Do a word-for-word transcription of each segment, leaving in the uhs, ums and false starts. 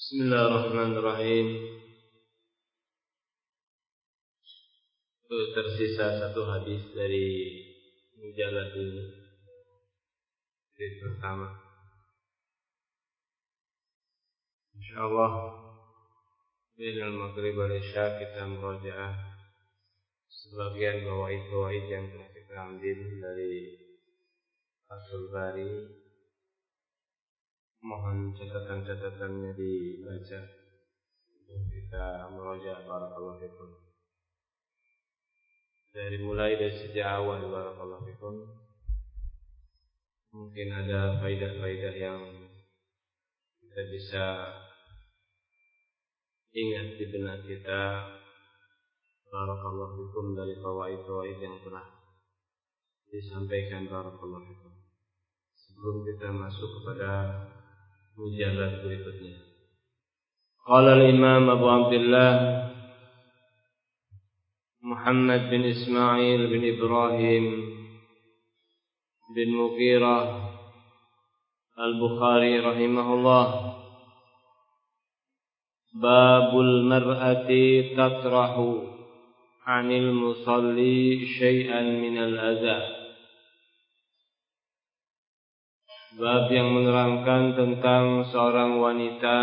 Bismillahirrahmanirrahim. Tersisa satu hadis dari mujalad ini. Hadis pertama. Insyaallah bainal maghrib wal isya kita murajaah sebagian fawaid-fawaid yang telah kita ambil dari Fathul Bari. Mohon catatan-catatannya dibaca untuk kita merajaah. Barakallahu fikum. Dari mulai dari sejak awal, barakallahu fikum. Mungkin ada faidah-faidah yang kita bisa ingat di benak kita. Barakallahu fikum, dari fawaid-fawaid yang telah disampaikan. Barakallahu fikum. Sebelum kita masuk kepada mujalad berikutnya. Qala al-Imam Abu Abdullah Muhammad bin Ismail bin Ibrahim bin Mughirah Al-Bukhari rahimahullah, babul mar'ati tatrahu 'anil musalli syai'an minal adza. Bab yang menerangkan tentang seorang wanita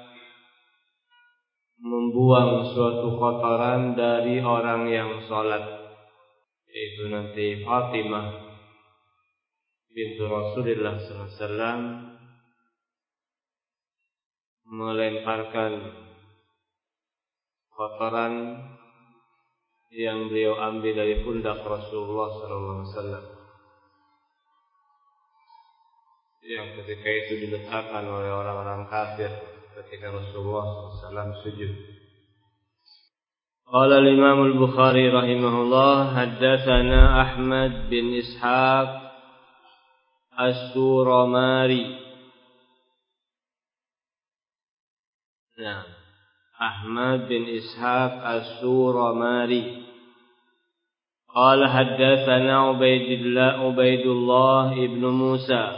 membuang suatu kotoran dari orang yang sholat, yaitu nanti Fatimah bintu Rasulullah sallallahu alaihi wasallam melemparkan kotoran yang beliau ambil dari pundak Rasulullah sallallahu alaihi wasallam, yang ketika itu diletakkan oleh orang-orang kafir ketika Rasulullah sallallahu alaihi wasallam sujud. Qala al-Imam al-Bukhari rahimahullah, haddatsana Ahmad bin Ishaq As-Suramari. Nah, Ahmad bin Ishaq As-Suramari. Qala haddatsana Ubaidillah Ubaidullah ibn Musa.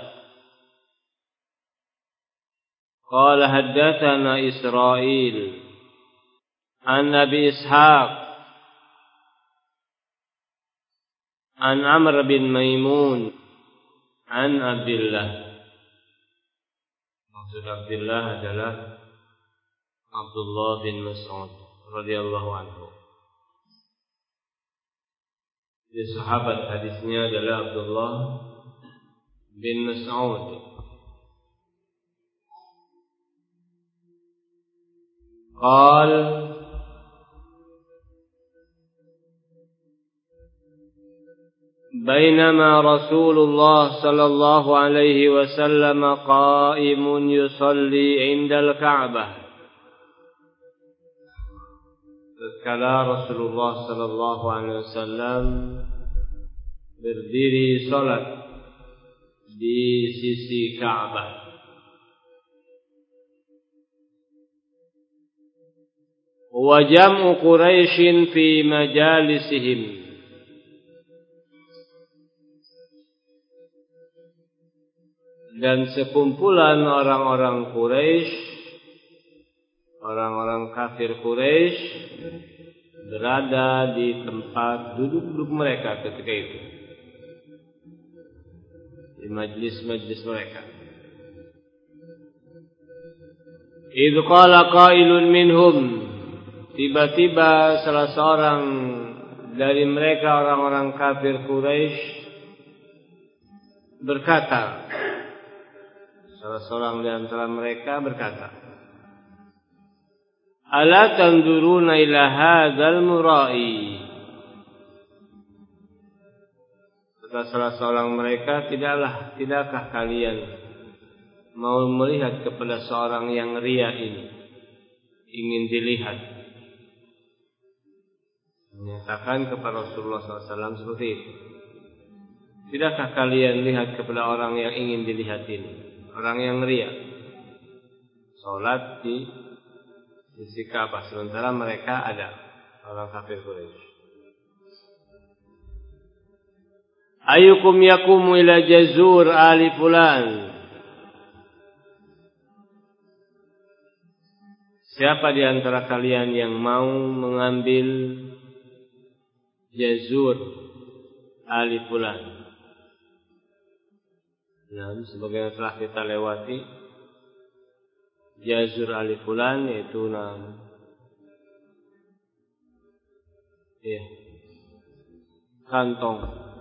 قال حدثنا إسرائيل عن أبي إسحاق عن عمرو بن ميمون عن عبد الله. Maksud Abdullah adalah Abdullah bin Mas'ud radhiyallahu anhu. Jadi sahabat hadisnya adalah Abdullah bin Mas'ud. قال بينما رسول الله صلى الله عليه وسلم قائم يصلي عند الكعبة. Tatkala Rasulullah sallallahu alaihi wasallam berdiri salat di sisi Ka'bah. Wa jam'u Quraisyin fi majalisihim. Dan sekumpulan orang-orang Quraisy, orang-orang kafir Quraisy berada di tempat duduk-duduk mereka ketika itu, di majlis-majlis mereka. Idh qala qailun minhum, tiba-tiba salah seorang dari mereka orang-orang kafir Quraisy berkata, salah seorang di antara mereka berkata, ala tanduruna ila hadzal murai. Kata salah seorang mereka, tidaklah tidakkah kalian mau melihat kepada seorang yang ria ini, ingin dilihat? Menyatakan kepada Rasulullah sallallahu alaihi wasallam seperti itu. Tidakkah kalian lihat kepada orang yang ingin dilihat ini, orang yang ria, salat di sisi Ka'bah, sementara mereka ada orang kafir Quraisy. Ayyukum yakumu ila jazur ali fulan. siapa di antara kalian yang mau mengambil jazur ali fulan? Nah, sebagaimana telah kita lewati, jazur ali fulan yaitu nam ya, kantong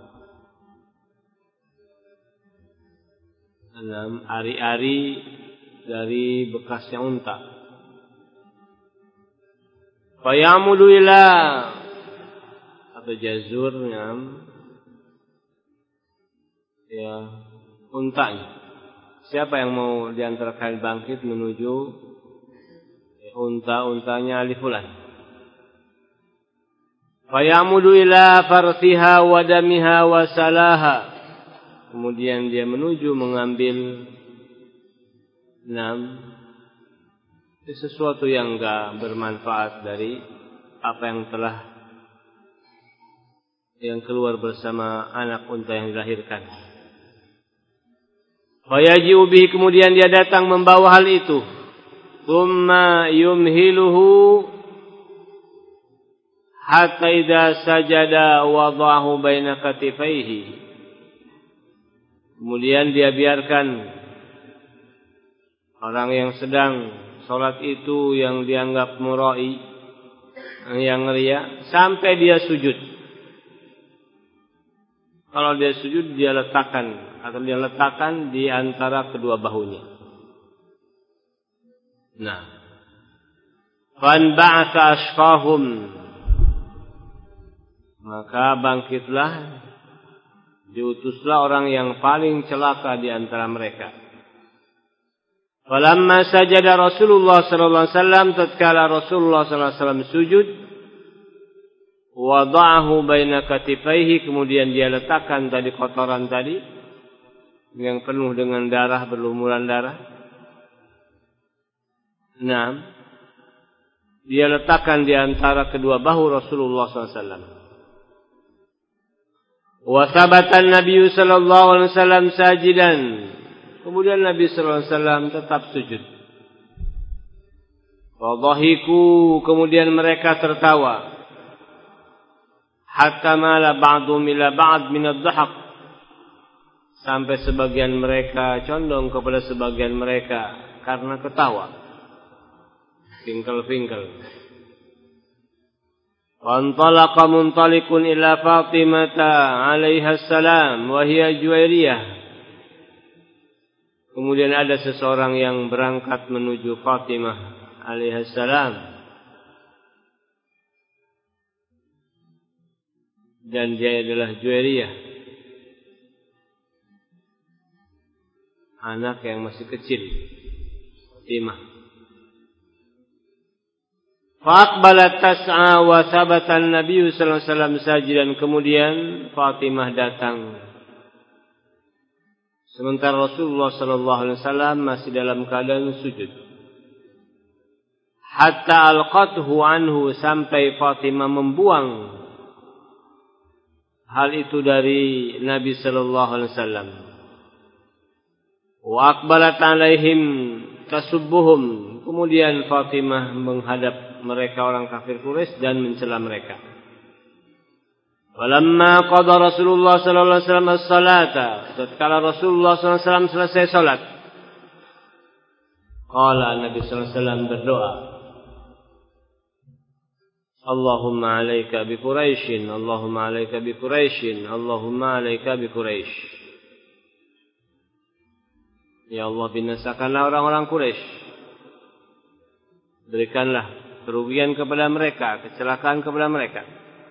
enam ari-ari dari bekasnya unta. Fayamudu ila atau jazurnya ya untanya. Siapa yang mau di antara kalian bangkit menuju ya, unta-untanya ali fulan? Fayamudu ila farsiha wa damiha wa salaha. Kemudian dia menuju mengambil enam sesuatu yang enggak bermanfaat dari apa yang telah yang keluar bersama anak unta yang dilahirkan. Fayaji'u bihi, kemudian dia datang membawa hal itu. Tsumma yumhiluhu hatta idza sajada wada'ahu baina katifaihi. Kemudian dia biarkan orang yang sedang salat itu yang dianggap murai, yang riya, sampai dia sujud. Kalau dia sujud, dia letakkan atau dia letakkan di antara kedua bahunya. Nah, fan ba'atha ashqahum, maka bangkitlah, diutuslah orang yang paling celaka di antara mereka. Falamma sajada Rasulullah sallallahu alaihi wasallam, tatkala Rasulullah sallallahu alaihi wasallam sujud, wada'ahu baina katifaihi, kemudian dia letakkan tadi kotoran tadi yang penuh dengan darah, berlumuran darah. Nah, dia letakkan di antara kedua bahu Rasulullah sallallahu alaihi wasallam. Wa thabata an-nabiy sallallahu alaihi wasallam sajidan. Kemudian Nabi sallallahu alaihi wasallam tetap sujud. Wa dhahiku, kemudian mereka tertawa. Hatta mala ba'dhum ila ba'd min ad-dhahak, sampai sebagian mereka condong kepada sebagian mereka karena ketawa. Pingkel-pingkel. Wa antalaqa muntalikun ila Fatimah alaiha salam wa hiya Juwairiyah. Kemudian ada seseorang yang berangkat menuju Fatimah alaiha salam, dan dia adalah Juwairiyah, anak yang masih kecil, Fatimah. Faqbalat tas'a wa thabata an-nabiy sallallahu alaihi wasallam sajidan. Kemudian Fatimah datang, sementara Rasulullah sallallahu alaihi wasallam masih dalam keadaan sujud. Hatta alqathu anhu, sampai Fatimah membuang hal itu dari Nabi sallallahu alaihi wasallam. Wa aqbalat alaihim tasubbuhum, kemudian Fatimah menghadap mereka orang kafir Quraisy dan mencela mereka. Walamma qada Rasulullah sallallahu alaihi wasallam as-salata, tatkala Rasulullah sallallahu alaihi wasallam selesai salat, qala Nabi sallallahu alaihi wasallam berdoa, Allahumma alaika bi Quraisyin, Allahumma alaika bi Quraisyin, Allahumma alaika bi Quraisy. Ya Allah, binasakanlah orang-orang Quraisy. Berikanlah kerugian kepada mereka, kecelakaan kepada mereka.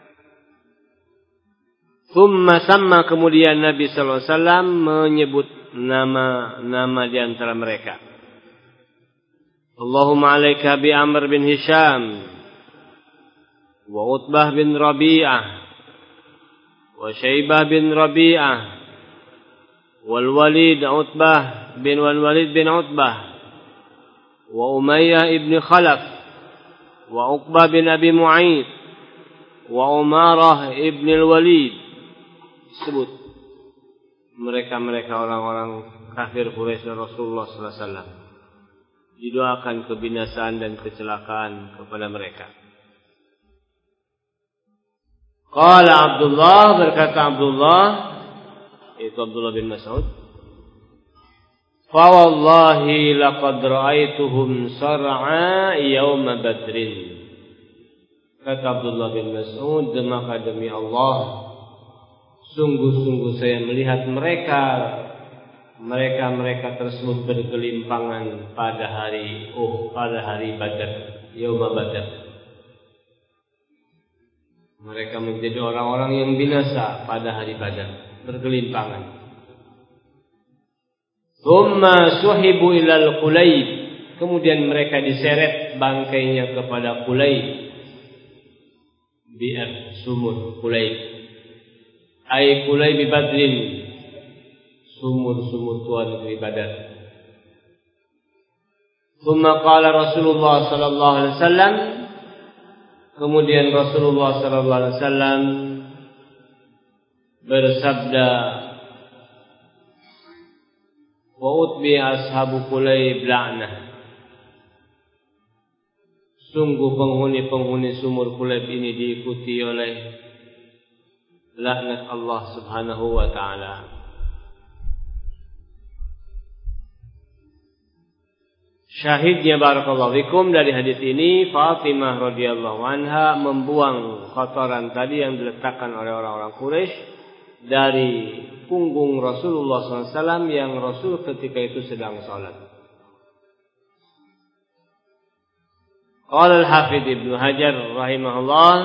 Tsumma samma, kemudian Nabi sallallahu alaihi wasallam menyebut nama-nama di antara mereka. Allahumma alaika bi Amr bin Hisham, wa Utbah bin Rabi'ah, wa Syaibah bin Rabi'ah, wal Walid Utbah bin wal Walid bin Utbah, wa Umayyah ibn Khalaf, wa Uqbah bin Abi Mu'aid, wa Umarah ibn al-Walid. Sebut mereka-mereka orang-orang kafir Quraisy Rasulullah sallallahu alaihi wasallam didoakan kebinasaan dan kecelakaan kepada mereka. Qala Abdullah, berkata Abdullah, itu Abdullah bin Mas'ud, fa wallahi laqad ra'aituhum sar'a yauma badrin. Kata Abdullah bin Mas'ud, maka demi Allah, sungguh-sungguh saya melihat mereka mereka-mereka tersebut bergelimpangan pada hari oh pada hari Badar, yauma Badar. Mereka menjadi orang-orang yang binasa pada hari Badar, bergelimpangan. Thumma suhibu ilal Qulayb, kemudian mereka diseret bangkainya kepada Qulayb, bi'r sumur Qulayb, ay Qulayb Badrin, sumur-sumur tua negeri Badar. Thumma qala Rasulullah sallallahu alaihi wasallam, kemudian Rasulullah sallallahu alaihi wasallam bersabda, wa utbi ashabu Qulayb la'nah, sungguh penghuni-penghuni sumur Qulayb ini diikuti oleh laknat Allah Subhanahu wa taala. Syahidnya barakallahu fikum dari hadis ini, Fatimah radhiyallahu anha membuang kotoran tadi yang diletakkan oleh orang-orang Quraisy dari punggung Rasulullah sallallahu alaihi wasallam yang Rasul ketika itu sedang salat. Qala al-Hafidz Ibnu Hajar rahimahullah,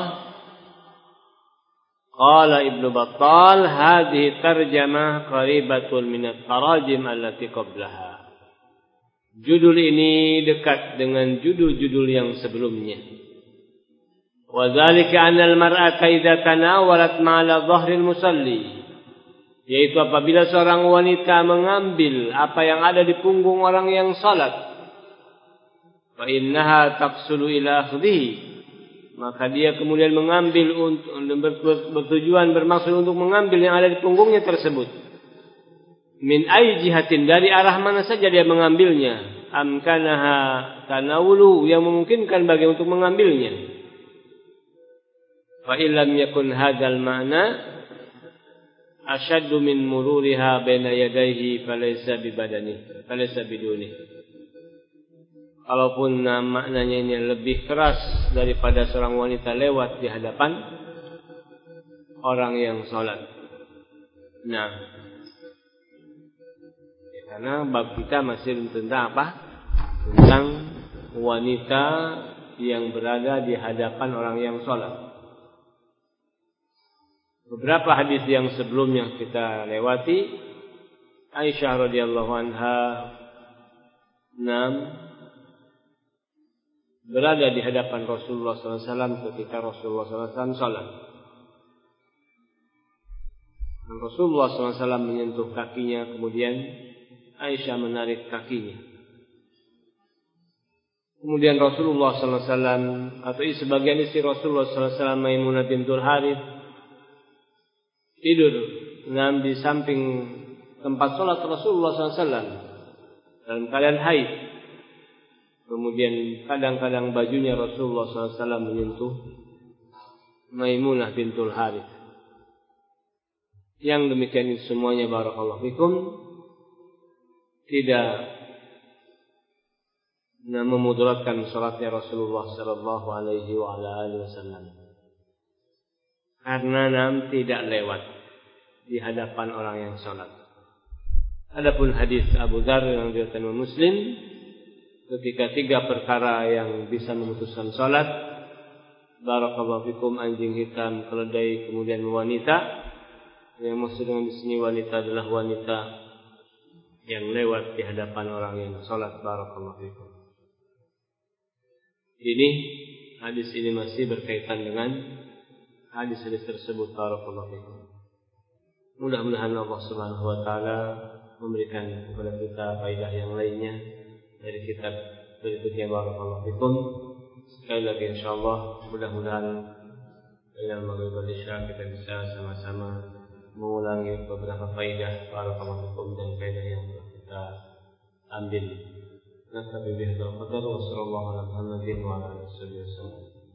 qala Ibnu Battal, hadhihi tarjamah qaribatun min at-tarajim allati qablaha. Judul ini dekat dengan judul-judul yang sebelumnya. Wa dzalika anna al-mar'ata idza tanawalat ma'ala dhahril musalli, yaitu apabila seorang wanita mengambil apa yang ada di punggung orang yang salat, fa innaha taqsulu ila akhdhihi, maka dia kemudian mengambil untuk bertujuan bermaksud untuk mengambil yang ada di punggungnya tersebut. Min ay jihatin, dari arah mana saja dia mengambilnya, amkanaha tanawulu, yang memungkinkan bagi untuk mengambilnya. Fa illam yakun hadzal ma'na ashaddu min mururiha baina yadayhi falaysa bi badani falaysa biduni. Kalaupun maknanya ini lebih keras daripada seorang wanita lewat di hadapan orang yang salat. Nah, karena bab kita masih tentang apa? Tentang wanita yang berada di hadapan orang yang salat. Beberapa hadis yang sebelumnya kita lewati, Aisyah radhiyallahu anha enam berada di hadapan Rasulullah sallallahu alaihi wasallam ketika Rasulullah sallallahu alaihi wasallam salat. Rasulullah sallallahu alaihi wasallam menyentuh kakinya, kemudian Aisyah menarik kakinya. Kemudian Rasulullah sallallahu alaihi wasallam atau sebagian istri Rasulullah sallallahu alaihi wasallam, Maimunah bintul Harith, tidur nam di samping tempat salat Rasulullah sallallahu alaihi wasallam dalam keadaan haid. Kemudian kadang-kadang bajunya Rasulullah sallallahu alaihi wasallam menyentuh Maimunah bintul Harith. Yang demikian semuanya barakallahu fikum tidak memudaratkan salatnya Rasulullah sallallahu alaihi wasallam, karena nam tidak lewat di hadapan orang yang salat. Adapun hadis Abu Dzar yang diriwayatkan Muslim, ketika tiga perkara yang bisa memutuskan salat, barakallahu fikum, anjing hitam, keledai, kemudian wanita. Yang maksud dengan di sini wanita adalah wanita yang lewat di hadapan orang yang salat, barakallahu fikum. Ini hadis ini masih berkaitan dengan hadis-hadis tersebut, barakallahu fikum. Mudah-mudahan Allah Subhanahu wa taala memberikan kepada kita faedah yang lainnya dari kitab berikutnya, barakallahu fikum. Sekali lagi insyaallah mudah-mudahan dalam maghrib isya kita bisa sama-sama mengulangi beberapa faedah barakallahu fikum dan faedah yang kita ambil نكتفي بهذا القدر وصلى الله على محمد وعلى آله وصحبه وسلم.